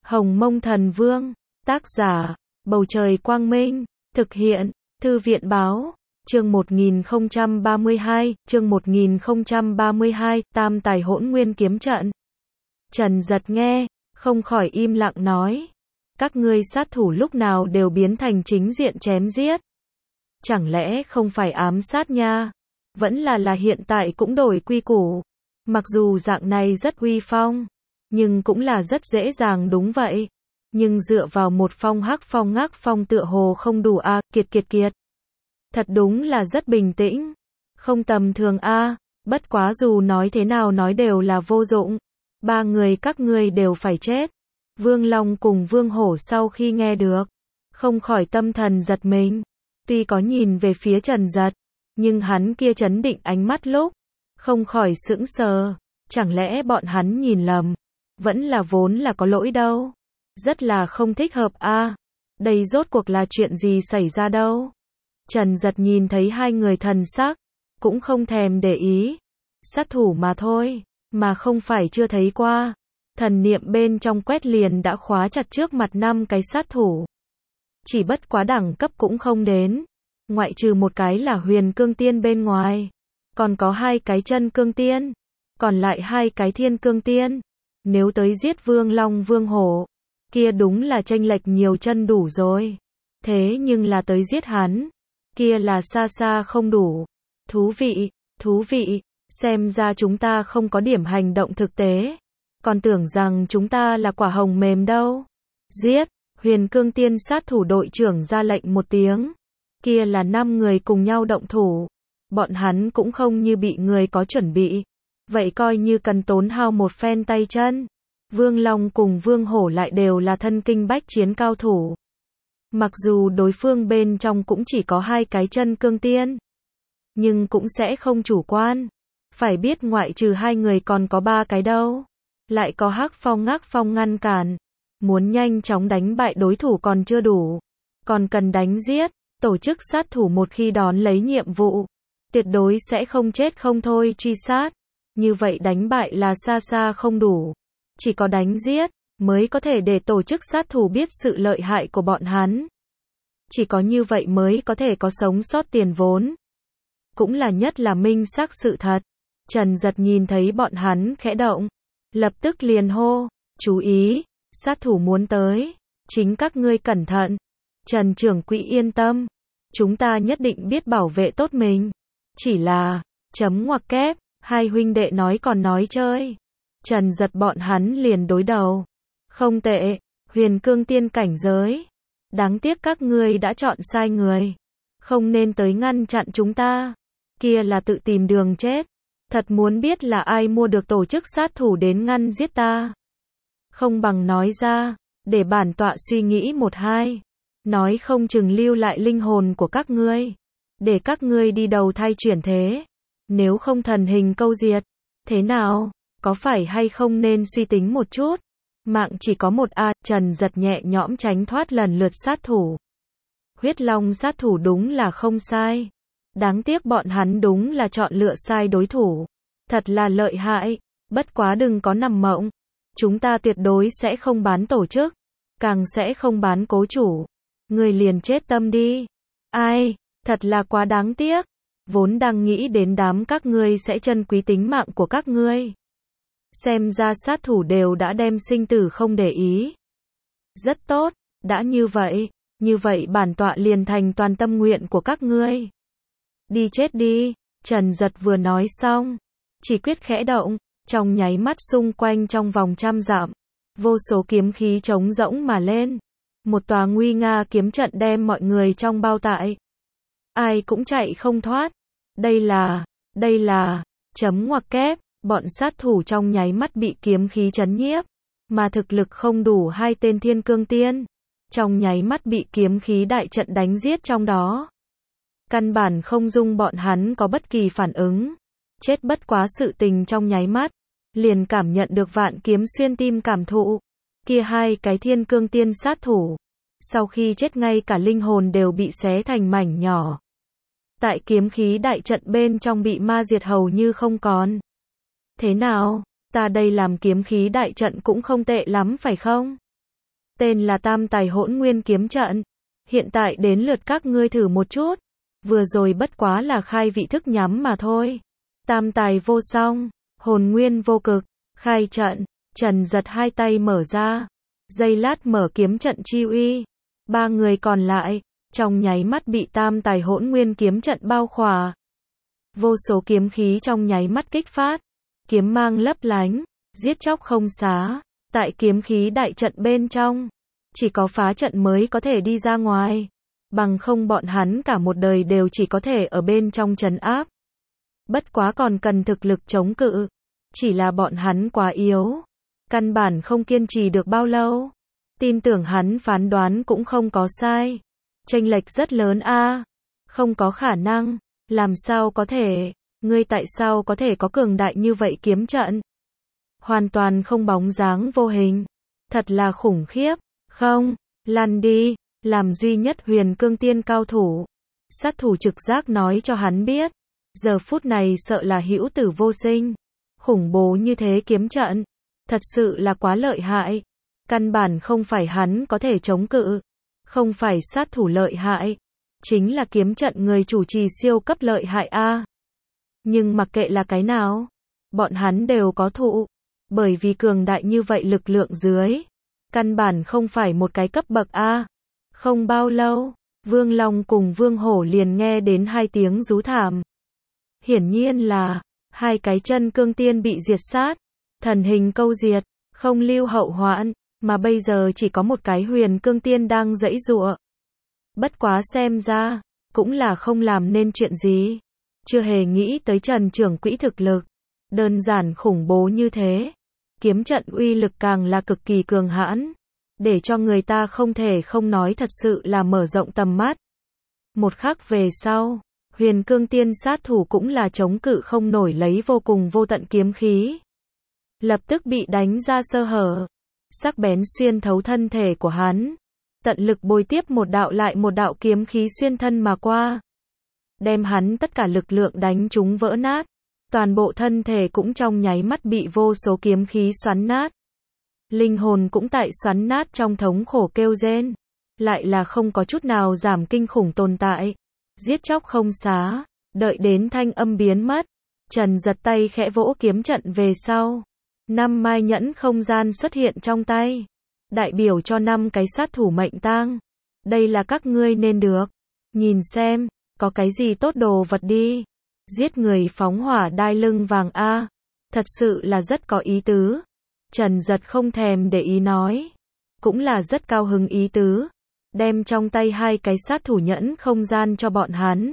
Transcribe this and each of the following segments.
Hồng Mông Thần Vương, tác giả, Bầu Trời Quang Minh, thực hiện, Thư viện Báo, chương 1032, Tam Tài Hỗn Nguyên Kiếm Trận. Trần Giật nghe, không khỏi im lặng nói, các ngươi sát thủ lúc nào đều biến thành chính diện chém giết. Chẳng lẽ không phải ám sát nha? Vẫn là hiện tại cũng đổi quy củ. Mặc dù dạng này rất uy phong, nhưng cũng là rất dễ dàng đúng vậy. Nhưng dựa vào một phong hắc phong ngắc phong tựa hồ không đủ a, kiệt. Thật đúng là rất bình tĩnh. Không tầm thường a, bất quá dù nói thế nào nói đều là vô dụng. Ba người các ngươi đều phải chết. Vương Long cùng Vương Hổ sau khi nghe được, không khỏi tâm thần giật mình. Tuy có nhìn về phía Trần Giật, nhưng hắn kia trấn định ánh mắt lúc, không khỏi sững sờ. Chẳng lẽ bọn hắn nhìn lầm? Vẫn là vốn là có lỗi đâu. Rất là không thích hợp a. Đây rốt cuộc là chuyện gì xảy ra đâu? Trần Giật nhìn thấy hai người thần sắc, cũng không thèm để ý. Sát thủ mà thôi, mà không phải chưa thấy qua. Thần niệm bên trong quét liền đã khóa chặt trước mặt 5 cái sát thủ. Chỉ bất quá đẳng cấp cũng không đến. Ngoại trừ một cái là huyền cương tiên bên ngoài. Còn có 2 cái chân cương tiên. Còn lại 2 cái thiên cương tiên. Nếu tới giết Vương Long Vương Hổ, kia đúng là chênh lệch nhiều chân đủ rồi. Thế nhưng là tới giết hắn, kia là xa xa không đủ. Thú vị, xem ra chúng ta không có điểm hành động thực tế. Còn tưởng rằng chúng ta là quả hồng mềm đâu. Giết, huyền cương tiên sát thủ đội trưởng ra lệnh một tiếng. Kia là 5 người cùng nhau động thủ. Bọn hắn cũng không như bị người có chuẩn bị. Vậy coi như cần tốn hao một phen tay chân. Vương Long cùng Vương Hổ lại đều là thân kinh bách chiến cao thủ. Mặc dù đối phương bên trong cũng chỉ có 2 cái chân cương tiên, nhưng cũng sẽ không chủ quan. Phải biết ngoại trừ 2 người còn có 3 cái đâu. Lại có hắc phong ngắc phong ngăn cản. Muốn nhanh chóng đánh bại đối thủ còn chưa đủ. Còn cần đánh giết. Tổ chức sát thủ một khi đón lấy nhiệm vụ, tuyệt đối sẽ không chết không thôi truy sát. Như vậy đánh bại là xa xa không đủ. Chỉ có đánh giết mới có thể để tổ chức sát thủ biết sự lợi hại của bọn hắn. Chỉ có như vậy mới có thể có sống sót tiền vốn. Cũng là nhất là minh xác sự thật. Trần Giật nhìn thấy bọn hắn khẽ động, lập tức liền hô, chú ý, sát thủ muốn tới, chính các ngươi cẩn thận. Trần trưởng quỹ yên tâm, chúng ta nhất định biết bảo vệ tốt mình. Chỉ là, chấm ngoặc kép, hai huynh đệ nói còn nói chơi. Trần Giật bọn hắn liền đối đầu. Không tệ, huyền cương tiên cảnh giới. Đáng tiếc các ngươi đã chọn sai người. Không nên tới ngăn chặn chúng ta. Kia là tự tìm đường chết. Thật muốn biết là ai mua được tổ chức sát thủ đến ngăn giết ta. Không bằng nói ra, để bản tọa suy nghĩ một hai. Nói không chừng lưu lại linh hồn của các ngươi. Để các ngươi đi đầu thai chuyển thế. Nếu không thần hình câu diệt. Thế nào? Có phải hay không nên suy tính một chút? Mạng chỉ có một a. Trần Giật nhẹ nhõm tránh thoát lần lượt sát thủ. Huyết Long sát thủ đúng là không sai. Đáng tiếc bọn hắn đúng là chọn lựa sai đối thủ. Thật là lợi hại. Bất quá đừng có nằm mộng. Chúng ta tuyệt đối sẽ không bán tổ chức. Càng sẽ không bán cố chủ. Người liền chết tâm đi. Ai, thật là quá đáng tiếc. Vốn đang nghĩ đến đám các ngươi sẽ trân quý tính mạng của các ngươi. Xem ra sát thủ đều đã đem sinh tử không để ý. Rất tốt, đã như vậy bản tọa liền thành toàn tâm nguyện của các ngươi. Đi chết đi. Trần Giật vừa nói xong, chỉ quyết khẽ động, trong nháy mắt xung quanh trong vòng 100 dặm, vô số kiếm khí trống rỗng mà lên. Một tòa nguy nga kiếm trận đem mọi người trong bao tại. Ai cũng chạy không thoát. Đây là, chấm ngoặc kép, bọn sát thủ trong nháy mắt bị kiếm khí chấn nhiếp, mà thực lực không đủ 2 tên thiên cương tiên. Trong nháy mắt bị kiếm khí đại trận đánh giết trong đó. Căn bản không dung bọn hắn có bất kỳ phản ứng. Chết bất quá sự tình trong nháy mắt. Liền cảm nhận được vạn kiếm xuyên tim cảm thụ. Kia 2 cái thiên cương tiên sát thủ. Sau khi chết ngay cả linh hồn đều bị xé thành mảnh nhỏ. Tại kiếm khí đại trận bên trong bị ma diệt hầu như không còn. Thế nào, ta đây làm kiếm khí đại trận cũng không tệ lắm phải không? tên là Tam Tài Hỗn Nguyên Kiếm Trận. Hiện tại đến lượt các ngươi thử một chút. Vừa rồi bất quá là khai vị thức nhắm mà thôi. Tam tài vô song, hồn nguyên vô cực, khai trận. Trần Giật hai tay mở ra, giây lát mở kiếm trận chi uy. Ba người còn lại, trong nháy mắt bị Tam Tài Hỗn Nguyên Kiếm Trận bao khỏa. Vô số kiếm khí trong nháy mắt kích phát, kiếm mang lấp lánh, giết chóc không xá. Tại kiếm khí đại trận bên trong, chỉ có phá trận mới có thể đi ra ngoài, bằng không bọn hắn cả một đời đều chỉ có thể ở bên trong trấn áp. Bất quá còn cần thực lực chống cự, chỉ là bọn hắn quá yếu, căn bản không kiên trì được bao lâu. Tin tưởng hắn phán đoán cũng không có sai. Chênh lệch rất lớn a. Không có khả năng, làm sao có thể, ngươi tại sao có thể có cường đại như vậy kiếm trận? Hoàn toàn không bóng dáng vô hình, thật là khủng khiếp. Không, lăn đi, làm duy nhất huyền cương tiên cao thủ. Sát thủ trực giác nói cho hắn biết, giờ phút này sợ là hữu tử vô sinh. Khủng bố như thế kiếm trận, thật sự là quá lợi hại. Căn bản không phải hắn có thể chống cự, không phải sát thủ lợi hại, chính là kiếm trận người chủ trì siêu cấp lợi hại a. Nhưng mặc kệ là cái nào, bọn hắn đều có thụ, bởi vì cường đại như vậy lực lượng dưới, căn bản không phải một cái cấp bậc a. Không bao lâu, Vương Long cùng Vương Hổ liền nghe đến hai tiếng rú thảm. Hiển nhiên là hai cái chân cương tiên bị diệt sát, thần hình câu diệt, không lưu hậu hoạn, mà bây giờ chỉ có một cái huyền cương tiên đang giãy giụa. Bất quá xem ra, cũng là không làm nên chuyện gì. Chưa hề nghĩ tới Trần trưởng quỹ thực lực, đơn giản khủng bố như thế. Kiếm trận uy lực càng là cực kỳ cường hãn, để cho người ta không thể không nói thật sự là mở rộng tầm mắt. Một khắc về sau, huyền cương tiên sát thủ cũng là chống cự không nổi lấy vô cùng vô tận kiếm khí. Lập tức bị đánh ra sơ hở, sắc bén xuyên thấu thân thể của hắn. Tận lực bồi tiếp một đạo lại một đạo kiếm khí xuyên thân mà qua, đem hắn tất cả lực lượng đánh trúng vỡ nát. Toàn bộ thân thể cũng trong nháy mắt bị vô số kiếm khí xoắn nát. Linh hồn cũng tại xoắn nát trong thống khổ kêu rên. Lại là không có chút nào giảm kinh khủng tồn tại. Giết chóc không xá. Đợi đến thanh âm biến mất, Trần giật tay khẽ vỗ kiếm trận về sau. 5 mai nhẫn không gian xuất hiện trong tay, đại biểu cho 5 cái sát thủ mệnh tang. Đây là các ngươi nên được. Nhìn xem, có cái gì tốt đồ vật đi. Giết người phóng hỏa đai lưng vàng a, thật sự là rất có ý tứ. Trần giật không thèm để ý nói, cũng là rất cao hứng ý tứ. Đem trong tay hai cái sát thủ nhẫn không gian cho bọn hắn.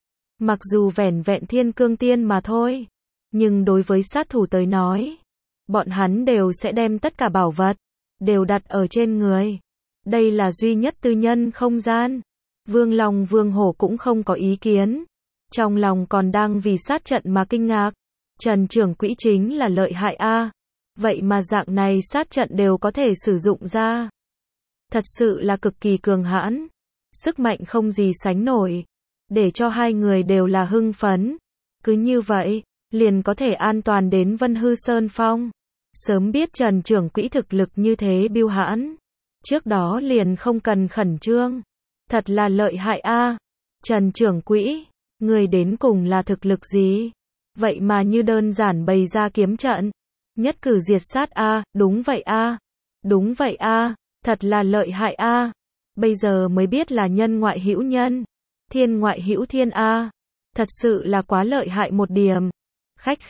Mặc dù vẻn vẹn thiên cương tiên mà thôi, nhưng đối với sát thủ tới nói, bọn hắn đều sẽ đem tất cả bảo vật đều đặt ở trên người. Đây là duy nhất tư nhân không gian. Vương Long Vương Hổ cũng không có ý kiến. Trong lòng còn đang vì sát trận mà kinh ngạc. Trần trưởng quỹ chính là lợi hại a. Vậy mà dạng này sát trận đều có thể sử dụng ra. Thật sự là cực kỳ cường hãn. Sức mạnh không gì sánh nổi. Để cho hai người đều là hưng phấn. Cứ như vậy, liền có thể an toàn đến Vân Hư Sơn Phong. Sớm biết Trần trưởng quỹ thực lực như thế biêu hãn, trước đó liền không cần khẩn trương. Thật là lợi hại a. Trần trưởng quỹ, người đến cùng là thực lực gì? Vậy mà như đơn giản bày ra kiếm trận, nhất cử diệt sát a. Đúng vậy a. Đúng vậy a. Thật là lợi hại a. Bây giờ mới biết là nhân ngoại hữu nhân, thiên ngoại hữu thiên a. Thật sự là quá lợi hại một điểm. Khách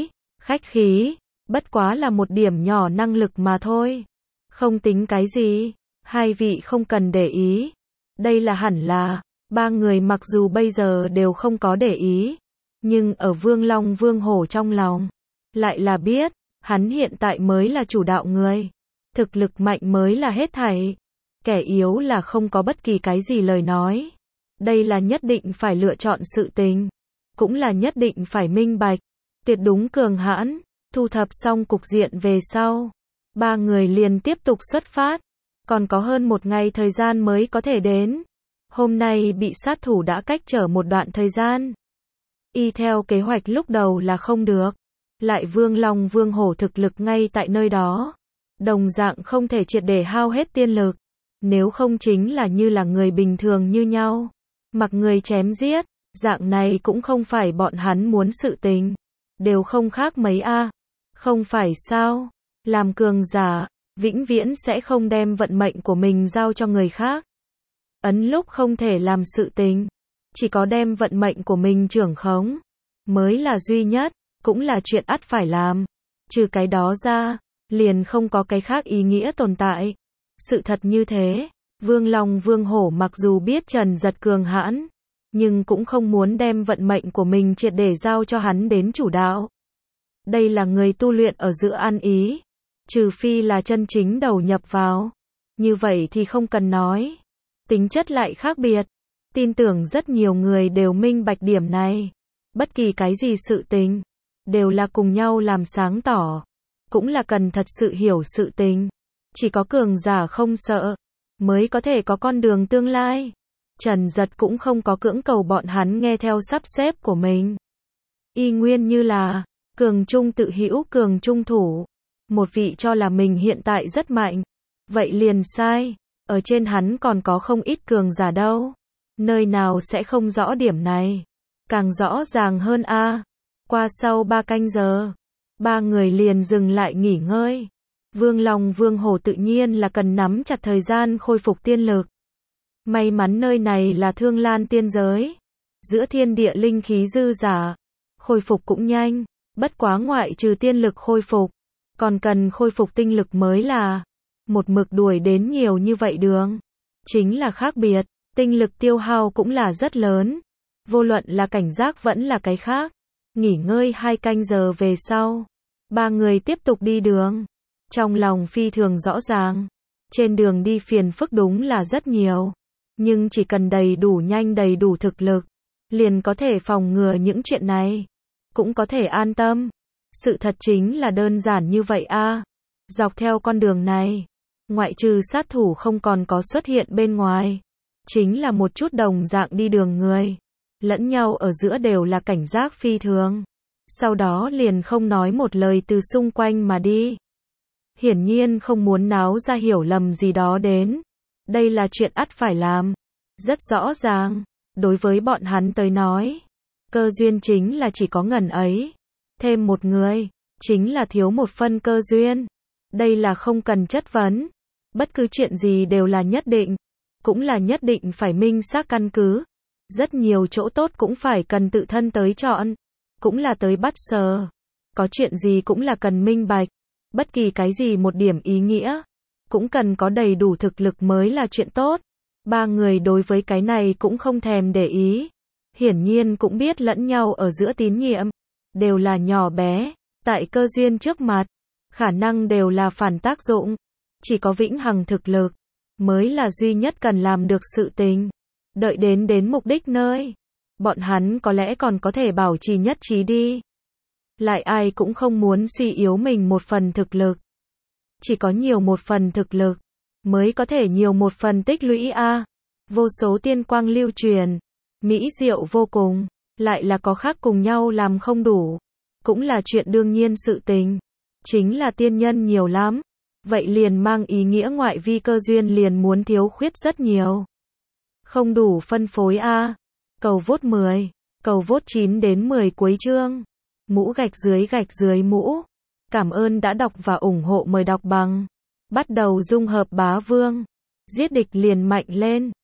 khí, bất quá là một điểm nhỏ năng lực mà thôi. Không tính cái gì, hai vị không cần để ý. Đây là hẳn là, ba người mặc dù bây giờ đều không có để ý, nhưng ở Vương Long Vương Hổ trong lòng, lại là biết, hắn hiện tại mới là chủ đạo người. Thực lực mạnh mới là hết thảy. Kẻ yếu là không có bất kỳ cái gì lời nói. Đây là nhất định phải lựa chọn sự tình, cũng là nhất định phải minh bạch. Tuyệt đúng cường hãn. Thu thập xong cục diện về sau, ba người liền tiếp tục xuất phát. Còn có hơn một ngày thời gian mới có thể đến. Hôm nay bị sát thủ đã cách trở một đoạn thời gian. Y theo kế hoạch lúc đầu là không được. Lại Vương Long Vương Hổ thực lực ngay tại nơi đó. đồng dạng không thể triệt để hao hết tiên lực. Nếu không chính là như là người bình thường như nhau. Mặc người chém giết, dạng này cũng không phải bọn hắn muốn sự tình. Đều không khác mấy a. Không phải sao? Làm cường giả, vĩnh viễn sẽ không đem vận mệnh của mình giao cho người khác. Ấn lúc không thể làm sự tình. Chỉ có đem vận mệnh của mình trưởng khống. Mới là duy nhất, cũng là chuyện ắt phải làm. Trừ cái đó ra, liền không có cái khác ý nghĩa tồn tại. Sự thật như thế, Vương Long Vương Hổ mặc dù biết Trần Giật cường hãn, nhưng cũng không muốn đem vận mệnh của mình triệt để giao cho hắn đến chủ đạo. Đây là người tu luyện ở giữa ăn ý, trừ phi là chân chính đầu nhập vào. Như vậy thì không cần nói. Tính chất lại khác biệt. Tin tưởng rất nhiều người đều minh bạch điểm này. Bất kỳ cái gì sự tình, đều là cùng nhau làm sáng tỏ. Cũng là cần thật sự hiểu sự tình. Chỉ có cường giả không sợ, mới có thể có con đường tương lai. Trần Giật cũng không có cưỡng cầu bọn hắn nghe theo sắp xếp của mình. Y nguyên như là, cường trung tự hữu cường trung thủ. Một vị cho là mình hiện tại rất mạnh. Vậy liền sai, ở trên hắn còn có không ít cường giả đâu. Nơi nào sẽ không rõ điểm này. Càng rõ ràng hơn a. Qua sau 3 canh giờ, 3 người liền dừng lại nghỉ ngơi. Vương Long Vương Hổ tự nhiên là cần nắm chặt thời gian khôi phục tiên lực. May mắn nơi này là Thương Lan tiên giới. Giữa thiên địa linh khí dư dả. Khôi phục cũng nhanh. Bất quá ngoại trừ tiên lực khôi phục, còn cần khôi phục tinh lực mới là. Một mực đuổi đến nhiều như vậy đường. Chính là khác biệt. Tinh lực tiêu hao cũng là rất lớn. Vô luận là cảnh giác vẫn là cái khác. Nghỉ ngơi 2 canh giờ về sau, 3 người tiếp tục đi đường. Trong lòng phi thường rõ ràng, trên đường đi phiền phức đúng là rất nhiều. Nhưng chỉ cần đầy đủ nhanh đầy đủ thực lực, liền có thể phòng ngừa những chuyện này. Cũng có thể an tâm. Sự thật chính là đơn giản như vậy a. Dọc theo con đường này, ngoại trừ sát thủ không còn có xuất hiện bên ngoài. Chính là một chút đồng dạng đi đường người. Lẫn nhau ở giữa đều là cảnh giác phi thường. Sau đó liền không nói một lời từ xung quanh mà đi. Hiển nhiên không muốn náo ra hiểu lầm gì đó đến. Đây là chuyện ắt phải làm. Rất rõ ràng, đối với bọn hắn tới nói, cơ duyên chính là chỉ có ngần ấy. Thêm một người, chính là thiếu một phân cơ duyên. Đây là không cần chất vấn. Bất cứ chuyện gì đều là nhất định. Cũng là nhất định phải minh xác căn cứ. Rất nhiều chỗ tốt cũng phải cần tự thân tới chọn. Cũng là tới bắt sờ. Có chuyện gì cũng là cần minh bạch. Bất kỳ cái gì một điểm ý nghĩa, cũng cần có đầy đủ thực lực mới là chuyện tốt. 3 người đối với cái này cũng không thèm để ý. Hiển nhiên cũng biết lẫn nhau ở giữa tín nhiệm. Đều là nhỏ bé. Tại cơ duyên trước mặt, khả năng đều là phản tác dụng. Chỉ có vĩnh hằng thực lực, mới là duy nhất cần làm được sự tình. Đợi đến mục đích nơi, bọn hắn có lẽ còn có thể bảo trì nhất trí đi. Lại ai cũng không muốn suy yếu mình một phần thực lực. Chỉ có nhiều một phần thực lực, mới có thể nhiều một phần tích lũy a. Vô số tiên quang lưu truyền, mỹ diệu vô cùng, lại là có khác cùng nhau làm không đủ. Cũng là chuyện đương nhiên sự tình. Chính là tiên nhân nhiều lắm. Vậy liền mang ý nghĩa ngoại vi cơ duyên liền muốn thiếu khuyết rất nhiều. Không đủ phân phối a. Cầu vote 10, cầu vote 9 đến 10 cuối chương. Mũ gạch dưới mũ. Cảm ơn đã đọc và ủng hộ, mời đọc bằng. Bắt đầu dung hợp bá vương. Giết địch liền mạnh lên.